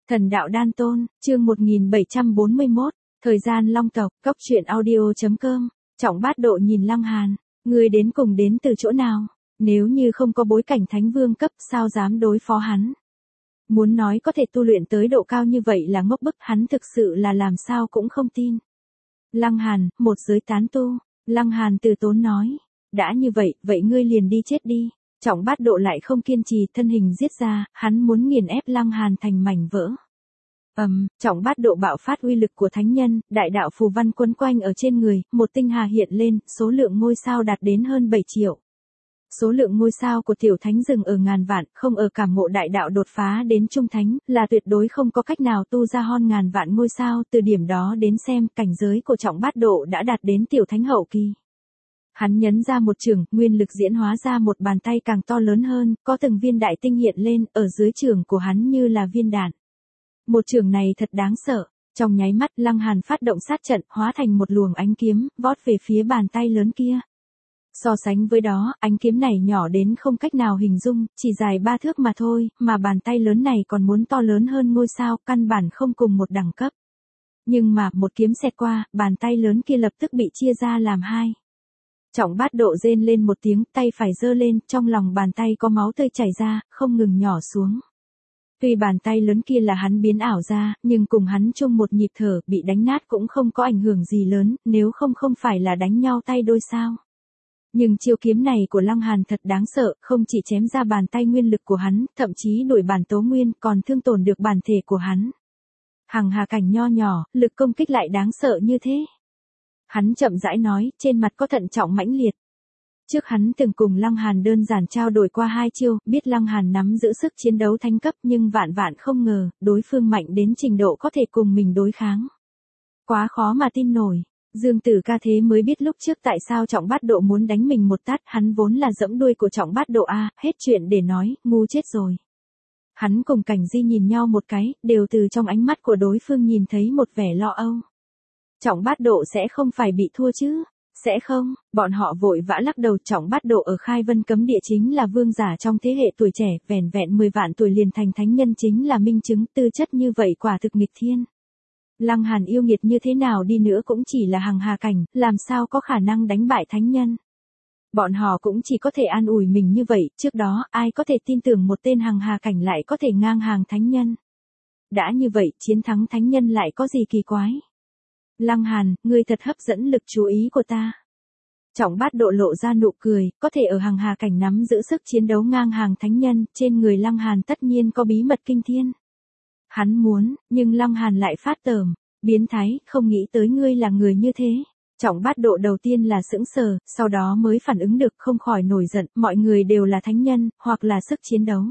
Thần đạo đan tôn, chương 1741, thời gian long tộc, cốc truyện audio.com, Trọng Bát Độ nhìn Lăng Hàn, ngươi đến cùng đến từ chỗ nào, nếu như không có bối cảnh thánh vương cấp sao dám đối phó hắn. Muốn nói có thể tu luyện tới độ cao như vậy là ngốc bức, hắn thực sự là làm sao cũng không tin. Lăng Hàn, một giới tán tu, Lăng Hàn từ tốn nói, đã như vậy, vậy ngươi liền đi chết đi. Trọng Bát Độ lại không kiên trì, thân hình giết ra, hắn muốn nghiền ép Lăng Hàn thành mảnh vỡ. Trọng Bát Độ bạo phát uy lực của thánh nhân, đại đạo phù văn quấn quanh ở trên người, một tinh hà hiện lên, số lượng ngôi sao đạt đến hơn 7 triệu. Số lượng ngôi sao của tiểu thánh dừng ở ngàn vạn, không ở cảm ngộ đại đạo đột phá đến trung thánh, là tuyệt đối không có cách nào tu ra hơn ngàn vạn ngôi sao, từ điểm đó đến xem, cảnh giới của Trọng Bát Độ đã đạt đến tiểu thánh hậu kỳ. Hắn nhấn ra một trường, nguyên lực diễn hóa ra một bàn tay càng to lớn hơn, có từng viên đại tinh hiện lên, ở dưới trường của hắn như là viên đạn. Một trường này thật đáng sợ, trong nháy mắt Lăng Hàn phát động sát trận, hóa thành một luồng ánh kiếm, vót về phía bàn tay lớn kia. So sánh với đó, ánh kiếm này nhỏ đến không cách nào hình dung, chỉ dài 3 thước mà thôi, mà bàn tay lớn này còn muốn to lớn hơn ngôi sao, căn bản không cùng một đẳng cấp. Nhưng mà, một kiếm xẹt qua, bàn tay lớn kia lập tức bị chia ra làm hai. Trọng Bát Độ rên lên một tiếng, tay phải giơ lên, trong lòng bàn tay có máu tươi chảy ra, không ngừng nhỏ xuống. Tuy bàn tay lớn kia là hắn biến ảo ra, nhưng cùng hắn chung một nhịp thở, bị đánh nát cũng không có ảnh hưởng gì lớn, nếu không phải là đánh nhau tay đôi sao. Nhưng chiêu kiếm này của Lăng Hàn thật đáng sợ, không chỉ chém ra bàn tay nguyên lực của hắn, thậm chí đuổi bản tố nguyên, còn thương tổn được bản thể của hắn. Hằng hà cảnh nho nhỏ, lực công kích lại đáng sợ như thế. Hắn chậm rãi nói, trên mặt có thận trọng mãnh liệt. Trước hắn từng cùng Lăng Hàn đơn giản trao đổi qua 2 chiêu, biết Lăng Hàn nắm giữ sức chiến đấu thánh cấp, nhưng vạn vạn không ngờ, đối phương mạnh đến trình độ có thể cùng mình đối kháng. Quá khó mà tin nổi. Dương Tử Ca thế mới biết lúc trước tại sao Trọng Bát Độ muốn đánh mình một tát, hắn vốn là giẫm đuôi của Trọng Bát Độ a, hết chuyện để nói, ngu chết rồi. Hắn cùng Cảnh Di nhìn nhau một cái, đều từ trong ánh mắt của đối phương nhìn thấy một vẻ lo âu. Trọng Bát Độ sẽ không phải bị thua chứ? Sẽ không, bọn họ vội vã lắc đầu. Trọng Bát Độ ở Khai Vân Cấm Địa chính là vương giả trong thế hệ tuổi trẻ, vẻn vẹn 10 vạn tuổi liền thành thánh nhân chính là minh chứng, tư chất như vậy quả thực nghịch thiên. Lăng Hàn yêu nghiệt như thế nào đi nữa cũng chỉ là hằng hà cảnh, làm sao có khả năng đánh bại thánh nhân. Bọn họ cũng chỉ có thể an ủi mình như vậy, trước đó ai có thể tin tưởng một tên hằng hà cảnh lại có thể ngang hàng thánh nhân. Đã như vậy, chiến thắng thánh nhân lại có gì kỳ quái. Lăng Hàn, ngươi thật hấp dẫn lực chú ý của ta. Trọng Bát Độ lộ ra nụ cười, có thể ở hằng hà cảnh nắm giữ sức chiến đấu ngang hàng thánh nhân, trên người Lăng Hàn tất nhiên có bí mật kinh thiên. Hắn muốn, nhưng Lăng Hàn lại phát tởm, biến thái, không nghĩ tới ngươi là người như thế. Trọng Bát Độ đầu tiên là sững sờ, sau đó mới phản ứng được, không khỏi nổi giận, mọi người đều là thánh nhân, hoặc là sức chiến đấu.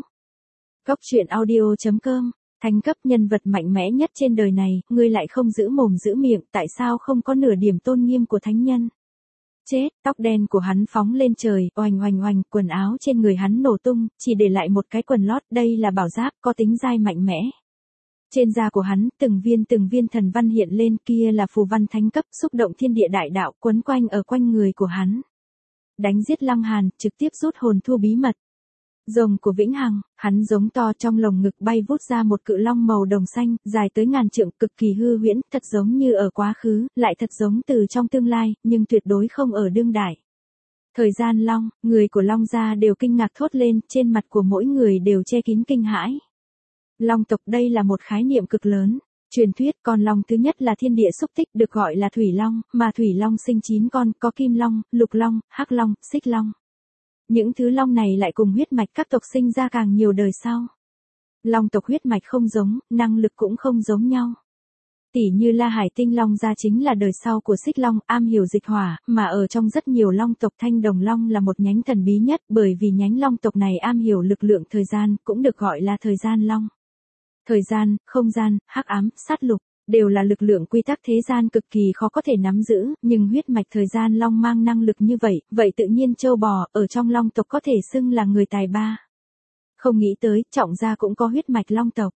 Cốc truyện audio.com, thánh cấp nhân vật mạnh mẽ nhất trên đời này, ngươi lại không giữ mồm giữ miệng, tại sao không có nửa điểm tôn nghiêm của thánh nhân? Chết, tóc đen của hắn phóng lên trời, oành oành oành, quần áo trên người hắn nổ tung, chỉ để lại một cái quần lót, đây là bảo giáp, có tính dai mạnh mẽ. Trên da của hắn, từng viên thần văn hiện lên, kia là phù văn thánh cấp, xúc động thiên địa đại đạo, quấn quanh ở quanh người của hắn. Đánh giết Lăng Hàn, trực tiếp rút hồn thu bí mật. Rồng của Vĩnh Hằng, hắn giống to, trong lồng ngực bay vút ra một cự long màu đồng xanh, dài tới ngàn trượng, cực kỳ hư huyễn, thật giống như ở quá khứ, lại thật giống từ trong tương lai, nhưng tuyệt đối không ở đương đại. Thời gian long, người của Long gia đều kinh ngạc thốt lên, trên mặt của mỗi người đều che kín kinh hãi. Long tộc đây là một khái niệm cực lớn. Truyền thuyết con long thứ nhất là thiên địa xúc tích, được gọi là Thủy Long, mà Thủy Long sinh 9 con, có Kim Long, Lục Long, Hắc Long, Xích Long. Những thứ long này lại cùng huyết mạch các tộc sinh ra càng nhiều đời sau. Long tộc huyết mạch không giống, năng lực cũng không giống nhau. Tỉ như La Hải Tinh Long gia chính là đời sau của Xích Long, am hiểu dịch hỏa, mà ở trong rất nhiều long tộc Thanh Đồng Long là một nhánh thần bí nhất, bởi vì nhánh long tộc này am hiểu lực lượng thời gian, cũng được gọi là thời gian long. Thời gian, không gian, hắc ám, sát lục, đều là lực lượng quy tắc thế gian cực kỳ khó có thể nắm giữ, nhưng huyết mạch thời gian long mang năng lực như vậy, vậy tự nhiên châu bò, ở trong long tộc có thể xưng là người tài ba. Không nghĩ tới, Trọng gia cũng có huyết mạch long tộc.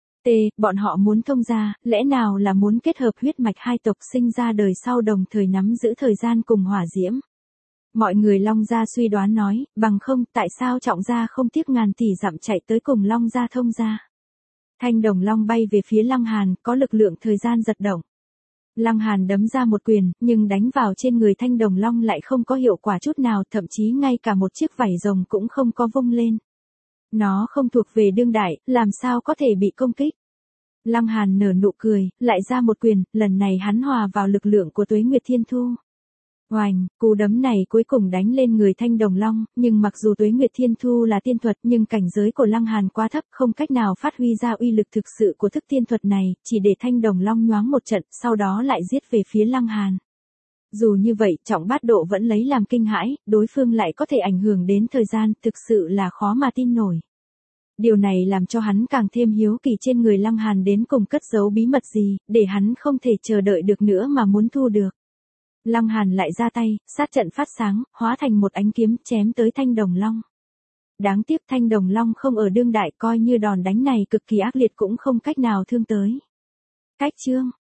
Bọn họ muốn thông gia, lẽ nào là muốn kết hợp huyết mạch hai tộc sinh ra đời sau đồng thời nắm giữ thời gian cùng hỏa diễm. Mọi người Long gia suy đoán nói, bằng không, tại sao Trọng gia không tiếc ngàn tỷ dặm chạy tới cùng Long gia thông gia. Thanh đồng long bay về phía Lăng Hàn, có lực lượng thời gian giật động. Lăng Hàn đấm ra một quyền, nhưng đánh vào trên người thanh đồng long lại không có hiệu quả chút nào, thậm chí ngay cả một chiếc vảy rồng cũng không có vung lên. Nó không thuộc về đương đại, làm sao có thể bị công kích. Lăng Hàn nở nụ cười, lại ra một quyền, lần này hắn hòa vào lực lượng của Tuế Nguyệt Thiên Thu. Oành, cú đấm này cuối cùng đánh lên người thanh đồng long, nhưng mặc dù Tuế Nguyệt Thiên Thu là tiên thuật nhưng cảnh giới của Lăng Hàn quá thấp, không cách nào phát huy ra uy lực thực sự của thức tiên thuật này, chỉ để thanh đồng long nhoáng một trận, sau đó lại giết về phía Lăng Hàn. Dù như vậy, Trọng Bát Độ vẫn lấy làm kinh hãi, đối phương lại có thể ảnh hưởng đến thời gian, thực sự là khó mà tin nổi. Điều này làm cho hắn càng thêm hiếu kỳ trên người Lăng Hàn đến cùng cất giấu bí mật gì, để hắn không thể chờ đợi được nữa mà muốn thu được. Lăng Hàn lại ra tay, sát trận phát sáng, hóa thành một ánh kiếm chém tới thanh đồng long. Đáng tiếc thanh đồng long không ở đương đại, coi như đòn đánh này cực kỳ ác liệt cũng không cách nào thương tới. Cách chương